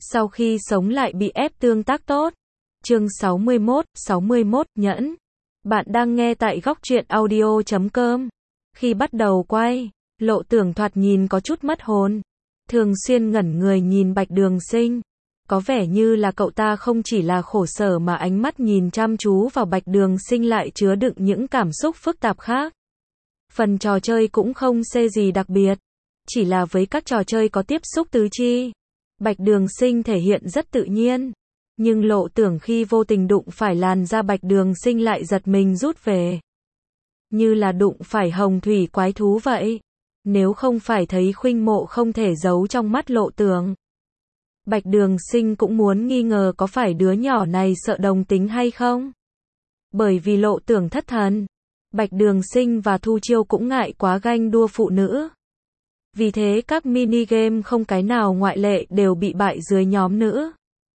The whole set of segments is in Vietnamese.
Sau khi sống lại bị ép tương tác tốt. Chương 61 nhẫn. Bạn đang nghe tại góc truyện audio.com. Khi bắt đầu quay, Lộ Tưởng thoạt nhìn có chút mất hồn. Thường xuyên ngẩn người nhìn Bạch Đường Sinh. Có vẻ như là cậu ta không chỉ là khổ sở mà ánh mắt nhìn chăm chú vào Bạch Đường Sinh lại chứa đựng những cảm xúc phức tạp khác. Phần trò chơi cũng không xê gì đặc biệt. Chỉ là với các trò chơi có tiếp xúc tứ chi, Bạch Đường Sinh thể hiện rất tự nhiên. Nhưng Lộ Tưởng khi vô tình đụng phải làn da Bạch Đường Sinh lại giật mình rút về. Như là đụng phải hồng thủy quái thú vậy. Nếu không phải thấy khuynh mộ không thể giấu trong mắt Lộ Tưởng. Bạch Đường Sinh cũng muốn nghi ngờ có phải đứa nhỏ này sợ đồng tính hay không. Bởi vì Lộ Tưởng thất thần, Bạch Đường Sinh và Thu Chiêu cũng ngại quá ganh đua phụ nữ. Vì thế các mini game không cái nào ngoại lệ đều bị bại dưới nhóm nữ.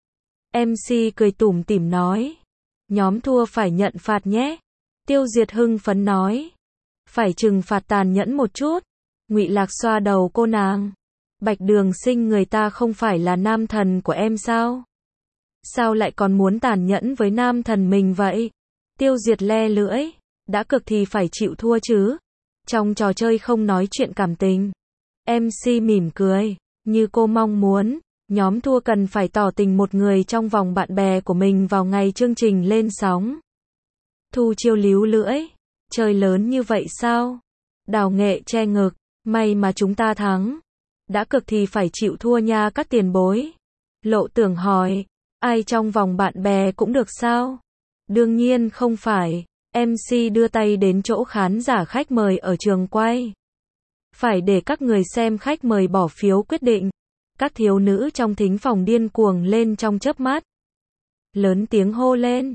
MC cười tủm tỉm nói. Nhóm thua phải nhận phạt nhé. Tiêu Diệt hưng phấn nói. Phải trừng phạt tàn nhẫn một chút. Ngụy Lạc xoa đầu cô nàng. Bạch Đường Sinh người ta không phải là nam thần của em sao? Sao lại còn muốn tàn nhẫn với nam thần mình vậy? Tiêu Diệt le lưỡi. Đã cực thì phải chịu thua chứ. Trong trò chơi không nói chuyện cảm tình. MC mỉm cười. Như cô mong muốn, nhóm thua cần phải tỏ tình một người trong vòng bạn bè của mình vào ngày chương trình lên sóng. Thu Chiêu líu lưỡi. Chơi lớn như vậy sao? Đào Nghệ che ngực. May mà chúng ta thắng. Đã cực thì phải chịu thua nha các tiền bối. Lộ Tưởng hỏi. Ai trong vòng bạn bè cũng được sao? Đương nhiên không phải. MC đưa tay đến chỗ khán giả khách mời ở trường quay. Phải để các người xem khách mời bỏ phiếu quyết định. Các thiếu nữ trong thính phòng điên cuồng lên trong chớp mắt. Lớn tiếng hô lên.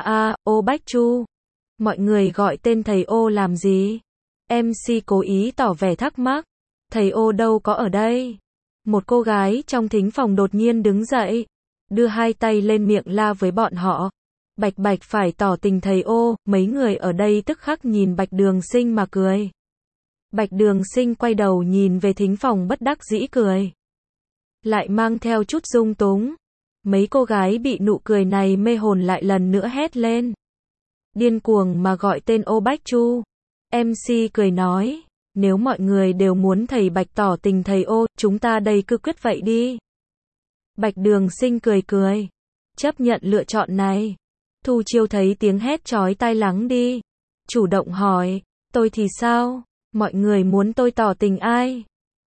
Ô Bách Chu. Mọi người gọi tên thầy ô làm gì? MC cố ý tỏ vẻ thắc mắc. Thầy ô đâu có ở đây. Một cô gái trong thính phòng đột nhiên đứng dậy. Đưa hai tay lên miệng la với bọn họ. Bạch Bạch phải tỏ tình thầy ô. Mấy người ở đây tức khắc nhìn Bạch Đường Sinh mà cười. Bạch Đường Sinh quay đầu nhìn về thính phòng bất đắc dĩ cười. Lại mang theo chút dung túng. Mấy cô gái bị nụ cười này mê hồn lại lần nữa hét lên. Điên cuồng mà gọi tên ô Bách Chu. MC cười nói. Nếu mọi người đều muốn thầy Bạch tỏ tình thầy ô, chúng ta đây cứ quyết vậy đi. Bạch Đường Sinh cười cười. Chấp nhận lựa chọn này. Thu Chiêu thấy tiếng hét chói tai lắng đi. Chủ động hỏi. Tôi thì sao? Mọi người muốn tôi tỏ tình ai?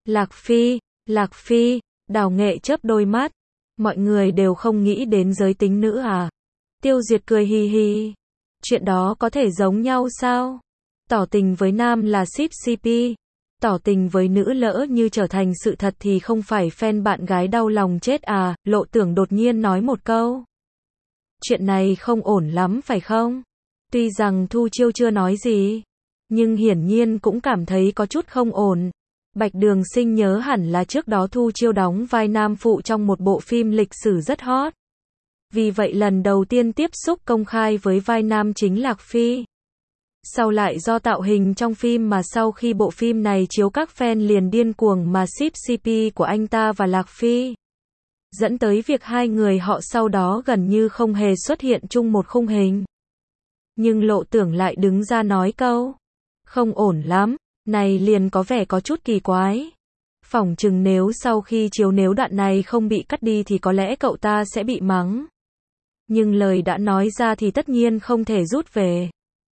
Lạc Phi, Đào Nghệ chớp đôi mắt. Mọi người đều không nghĩ đến giới tính nữ à? Tiêu Diệt cười hi hi. Chuyện đó có thể giống nhau sao? Tỏ tình với nam là ship CP. Tỏ tình với nữ lỡ như trở thành sự thật thì không phải fan bạn gái đau lòng chết à? Lộ Tưởng đột nhiên nói một câu. Chuyện này không ổn lắm phải không? Tuy rằng Thu Chiêu chưa nói gì, nhưng hiển nhiên cũng cảm thấy có chút không ổn. Bạch Đường Sinh nhớ hẳn là trước đó Thu Chiêu đóng vai nam phụ trong một bộ phim lịch sử rất hot. Vì vậy lần đầu tiên tiếp xúc công khai với vai nam chính Lạc Phi. Sau lại do tạo hình trong phim mà sau khi bộ phim này chiếu các fan liền điên cuồng mà ship CP của anh ta và Lạc Phi. Dẫn tới việc hai người họ sau đó gần như không hề xuất hiện chung một khung hình. Nhưng Lộ Tưởng lại đứng ra nói câu. Không ổn lắm, này liền có vẻ có chút kỳ quái. Phỏng chừng nếu sau khi chiếu nếu đoạn này không bị cắt đi thì có lẽ cậu ta sẽ bị mắng. Nhưng lời đã nói ra thì tất nhiên không thể rút về.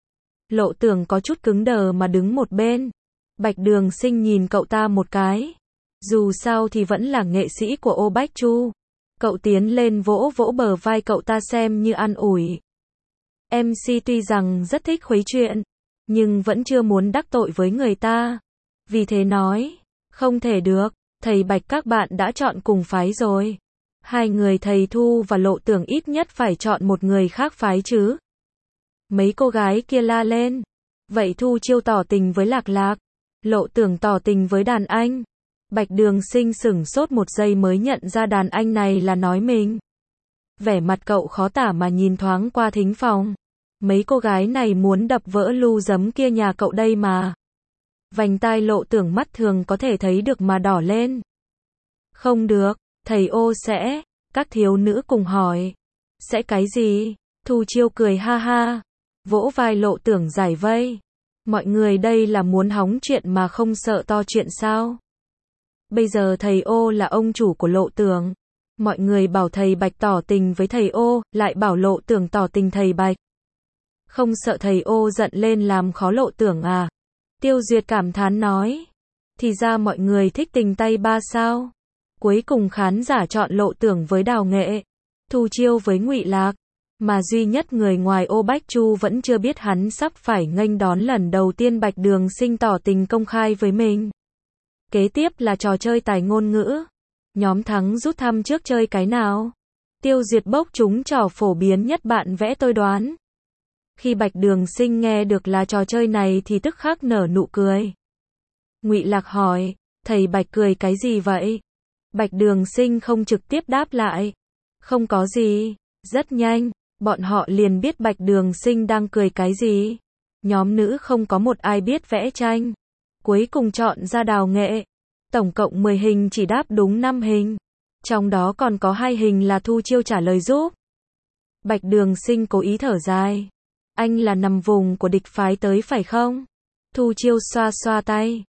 Lộ Tưởng có chút cứng đờ mà đứng một bên. Bạch Đường Sinh nhìn cậu ta một cái. Dù sao thì vẫn là nghệ sĩ của ô Bách Chu. Cậu tiến lên vỗ vỗ bờ vai cậu ta xem như an ủi. MC tuy rằng rất thích khuấy chuyện, nhưng vẫn chưa muốn đắc tội với người ta. Vì thế nói, không thể được, thầy Bạch các bạn đã chọn cùng phái rồi. Hai người thầy Thu và Lộ Tưởng ít nhất phải chọn một người khác phái chứ. Mấy cô gái kia la lên. Vậy Thu Chiêu tỏ tình với Lạc Lạc, Lộ Tưởng tỏ tình với đàn anh. Bạch Đường Sinh sửng sốt một giây mới nhận ra đàn anh này là nói mình. Vẻ mặt cậu khó tả mà nhìn thoáng qua thính phòng. Mấy cô gái này muốn đập vỡ lu giấm kia nhà cậu đây mà. Vành tai Lộ Tưởng mắt thường có thể thấy được mà đỏ lên. Không được, thầy ô sẽ. Các thiếu nữ cùng hỏi. Sẽ cái gì? Thu Chiêu cười ha ha. Vỗ vai Lộ Tưởng giải vây. Mọi người đây là muốn hóng chuyện mà không sợ to chuyện sao? Bây giờ thầy ô là ông chủ của Lộ Tưởng. Mọi người bảo thầy Bạch tỏ tình với thầy ô, lại bảo Lộ Tưởng tỏ tình thầy Bạch. Không sợ thầy ô giận lên làm khó Lộ Tưởng à? Tiêu Duyệt cảm thán nói. Thì ra mọi người thích tình tay ba sao? Cuối cùng khán giả chọn Lộ Tưởng với Đào Nghệ, Thu Chiêu với Ngụy Lạc, mà duy nhất người ngoài ô Bách Chu vẫn chưa biết hắn sắp phải nghênh đón lần đầu tiên Bạch Đường Sinh tỏ tình công khai với mình. Kế tiếp là trò chơi tài ngôn ngữ. Nhóm thắng rút thăm trước chơi cái nào? Tiêu Duyệt bốc trúng trò phổ biến nhất bạn vẽ tôi đoán. Khi Bạch Đường Sinh nghe được là trò chơi này thì tức khắc nở nụ cười. Ngụy Lạc hỏi, thầy Bạch cười cái gì vậy? Bạch Đường Sinh không trực tiếp đáp lại. Không có gì. Rất nhanh, bọn họ liền biết Bạch Đường Sinh đang cười cái gì. Nhóm nữ không có một ai biết vẽ tranh. Cuối cùng chọn ra Đào Nghệ. Tổng cộng 10 hình chỉ đáp đúng 5 hình. Trong đó còn có 2 hình là Thu Chiêu trả lời giúp. Bạch Đường Sinh cố ý thở dài. Anh là nằm vùng của địch phái tới phải không? Thu Chiêu xoa xoa tay.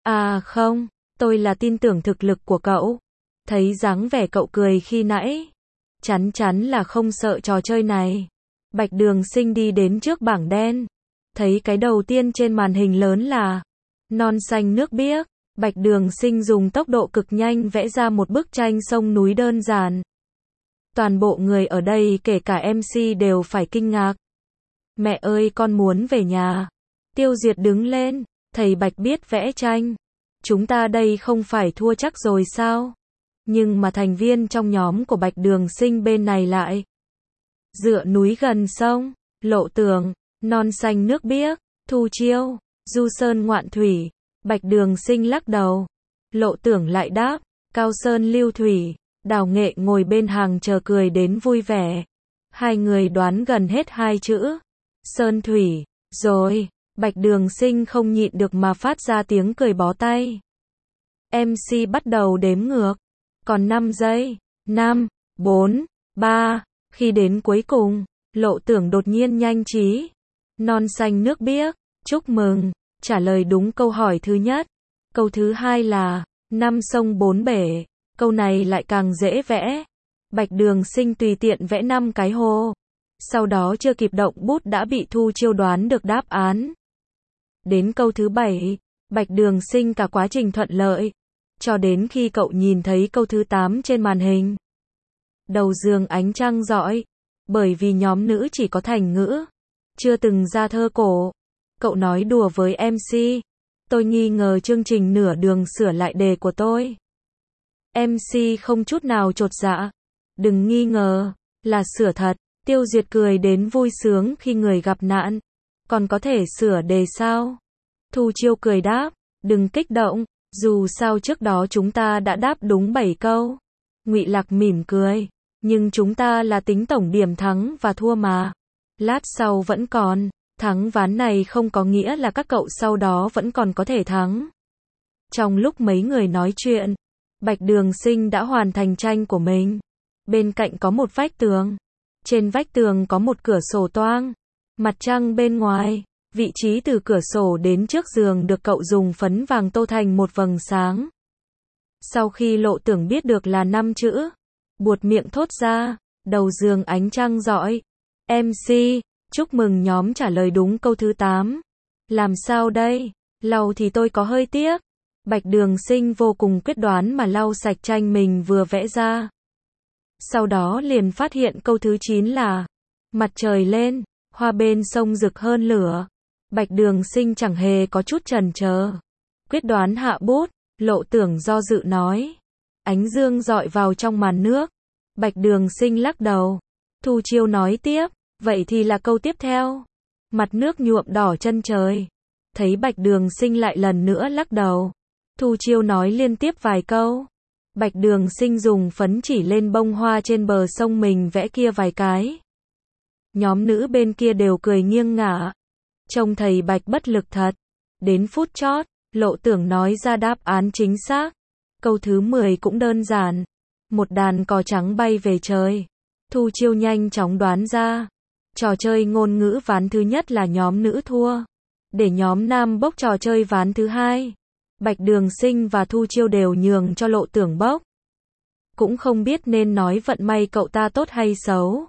À không, tôi là tin tưởng thực lực của cậu. Thấy dáng vẻ cậu cười khi nãy. Chắn chắn là không sợ trò chơi này. Bạch Đường Sinh đi đến trước bảng đen. Thấy cái đầu tiên trên màn hình lớn là non xanh nước biếc. Bạch Đường Sinh dùng tốc độ cực nhanh vẽ ra một bức tranh sông núi đơn giản. Toàn bộ người ở đây kể cả MC đều phải kinh ngạc. Mẹ ơi con muốn về nhà. Tiêu Duyệt đứng lên. Thầy Bạch biết vẽ tranh. Chúng ta đây không phải thua chắc rồi sao? Nhưng mà thành viên trong nhóm của Bạch Đường Sinh bên này lại. Dựa núi gần sông, Lộ Tưởng, non xanh nước biếc, Thu Chiêu, du sơn ngoạn thủy. Bạch Đường Sinh lắc đầu. Lộ Tưởng lại đáp, cao sơn lưu thủy. Đào Nghệ ngồi bên hàng chờ cười đến vui vẻ. Hai người đoán gần hết 2 chữ. Sơn thủy. Rồi, Bạch Đường Sinh không nhịn được mà phát ra tiếng cười bó tay. MC bắt đầu đếm ngược. Còn 5 giây. 5, 4, 3. Khi đến cuối cùng, Lộ Tưởng đột nhiên nhanh trí. Non xanh nước biếc. Chúc mừng. Trả lời đúng câu hỏi thứ nhất. Câu thứ hai là 5 sông 4 bể. Câu này lại càng dễ vẽ. Bạch Đường Sinh tùy tiện vẽ 5 cái hồ. Sau đó chưa kịp động bút đã bị Thu Chiêu đoán được đáp án. Đến câu thứ 7, Bạch Đường Sinh cả quá trình thuận lợi. Cho đến khi cậu nhìn thấy câu thứ 8 trên màn hình. Đầu giường ánh trăng rọi. Bởi vì nhóm nữ chỉ có thành ngữ. Chưa từng ra thơ cổ. Cậu nói đùa với MC. Tôi nghi ngờ chương trình nửa đường sửa lại đề của tôi. MC không chút nào chột dạ. Đừng nghi ngờ. Là sửa thật. Tiêu Duyệt cười đến vui sướng khi người gặp nạn. Còn có thể sửa đề sao? Thu Chiêu cười đáp. Đừng kích động. Dù sao trước đó chúng ta đã đáp đúng 7 câu. Ngụy Lạc mỉm cười. Nhưng chúng ta là tính tổng điểm thắng và thua mà. Lát sau vẫn còn. Thắng ván này không có nghĩa là các cậu sau đó vẫn còn có thể thắng. Trong lúc mấy người nói chuyện, Bạch Đường Sinh đã hoàn thành tranh của mình. Bên cạnh có một vách tường. Trên vách tường có một cửa sổ toang. Mặt trăng bên ngoài. Vị trí từ cửa sổ đến trước giường được cậu dùng phấn vàng tô thành một vầng sáng. Sau khi Lộ Tưởng biết được là 5 chữ, buột miệng thốt ra, đầu giường ánh trăng rọi. MC, chúc mừng nhóm trả lời đúng câu thứ 8. Làm sao đây? Lau thì tôi có hơi tiếc. Bạch Đường Sinh vô cùng quyết đoán mà lau sạch tranh mình vừa vẽ ra. Sau đó liền phát hiện câu thứ 9 là mặt trời lên, hoa bên sông rực hơn lửa. Bạch Đường Sinh chẳng hề có chút chần chờ. Quyết đoán hạ bút. Lộ Tưởng do dự nói. Ánh dương rọi vào trong màn nước. Bạch Đường Sinh lắc đầu. Thu Chiêu nói tiếp. Vậy thì là câu tiếp theo. Mặt nước nhuộm đỏ chân trời. Thấy Bạch Đường Sinh lại lần nữa lắc đầu. Thu Chiêu nói liên tiếp vài câu. Bạch Đường Sinh dùng phấn chỉ lên bông hoa trên bờ sông mình vẽ kia vài cái. Nhóm nữ bên kia đều cười nghiêng ngả. Trông thầy Bạch bất lực thật. Đến phút chót, Lộ Tưởng nói ra đáp án chính xác. Câu thứ 10 cũng đơn giản. Một đàn cò trắng bay về trời. Thu Chiêu nhanh chóng đoán ra. Trò chơi ngôn ngữ ván thứ nhất là nhóm nữ thua. Để nhóm nam bốc trò chơi ván thứ hai. Bạch Đường Sinh và Thu Chiêu đều nhường cho Lộ Tưởng bốc. Cũng không biết nên nói vận may cậu ta tốt hay xấu.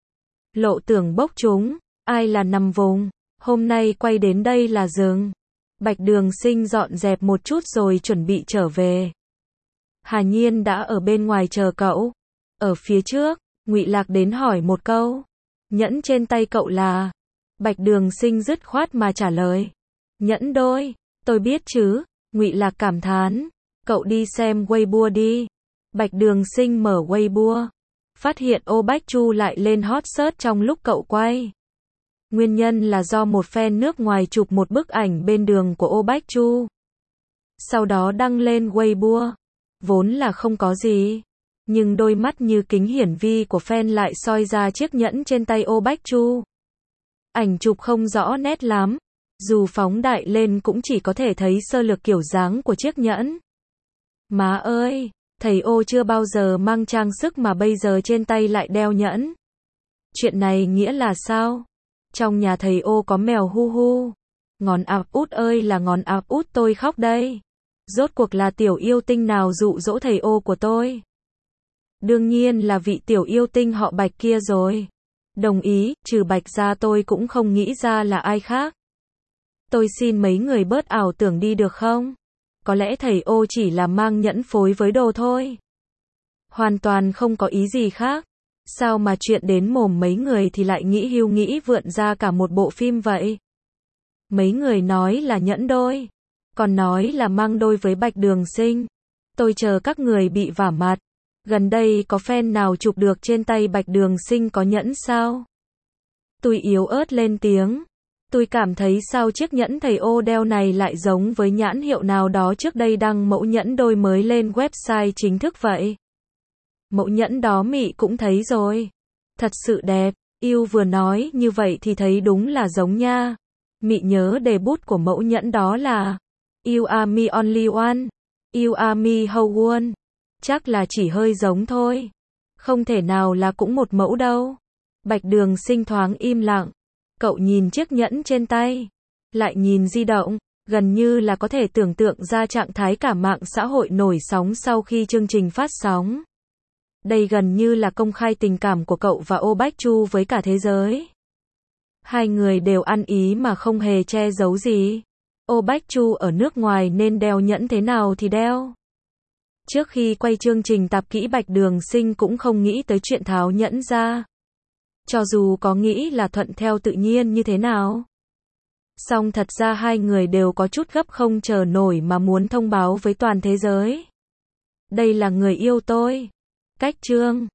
Lộ Tưởng bốc trúng, ai là nằm vùng, hôm nay quay đến đây là dừng. Bạch Đường Sinh dọn dẹp một chút rồi chuẩn bị trở về. Hà Nhiên đã ở bên ngoài chờ cậu. Ở phía trước, Ngụy Lạc đến hỏi một câu. Nhẫn trên tay cậu là? Bạch Đường Sinh dứt khoát mà trả lời. Nhẫn đôi, tôi biết chứ. Ngụy Lạc cảm thán. Cậu đi xem Weibo đi. Bạch Đường Sinh mở Weibo. Phát hiện Ô Bách Chu lại lên hot search trong lúc cậu quay. Nguyên nhân là do một fan nước ngoài chụp một bức ảnh bên đường của Ô Bách Chu. Sau đó đăng lên Weibo. Vốn là không có gì. Nhưng đôi mắt như kính hiển vi của fan lại soi ra chiếc nhẫn trên tay Ô Bách Chu. Ảnh chụp không rõ nét lắm. Dù phóng đại lên cũng chỉ có thể thấy sơ lược kiểu dáng của chiếc nhẫn. Má ơi, thầy Ô chưa bao giờ mang trang sức mà bây giờ trên tay lại đeo nhẫn. Chuyện này nghĩa là sao? Trong nhà thầy Ô có mèo hu hu. Ngón áp út ơi là ngón áp út tôi khóc đây. Rốt cuộc là tiểu yêu tinh nào dụ dỗ thầy Ô của tôi? Đương nhiên là vị tiểu yêu tinh họ Bạch kia rồi. Đồng ý, trừ Bạch ra tôi cũng không nghĩ ra là ai khác. Tôi xin mấy người bớt ảo tưởng đi được không? Có lẽ thầy Ô chỉ là mang nhẫn phối với đồ thôi. Hoàn toàn không có ý gì khác. Sao mà chuyện đến mồm mấy người thì lại nghĩ hưu nghĩ vượn ra cả một bộ phim vậy? Mấy người nói là nhẫn đôi. Còn nói là mang đôi với Bạch Đường Sinh. Tôi chờ các người bị vả mặt. Gần đây có fan nào chụp được trên tay Bạch Đường Sinh có nhẫn sao? Tôi yếu ớt lên tiếng. Tôi cảm thấy sao chiếc nhẫn thầy Ô đeo này lại giống với nhãn hiệu nào đó trước đây đăng mẫu nhẫn đôi mới lên website chính thức vậy. Mẫu nhẫn đó Mị cũng thấy rồi. Thật sự đẹp. Yêu vừa nói như vậy thì thấy đúng là giống nha. Mị nhớ đề bút của mẫu nhẫn đó là You are me only one. You are me whole one. Chắc là chỉ hơi giống thôi. Không thể nào là cũng một mẫu đâu. Bạch Đường Sinh thoáng im lặng. Cậu nhìn chiếc nhẫn trên tay. Lại nhìn di động. Gần như là có thể tưởng tượng ra trạng thái cả mạng xã hội nổi sóng sau khi chương trình phát sóng. Đây gần như là công khai tình cảm của cậu và Ô Bách Chu với cả thế giới. Hai người đều ăn ý mà không hề che giấu gì. Ô Bách Chu ở nước ngoài nên đeo nhẫn thế nào thì đeo. Trước khi quay chương trình tạp kỹ Bạch Đường Sinh cũng không nghĩ tới chuyện tháo nhẫn ra. Cho dù có nghĩ là thuận theo tự nhiên như thế nào. Song thật ra hai người đều có chút gấp không chờ nổi mà muốn thông báo với toàn thế giới. Đây là người yêu tôi. Cách chương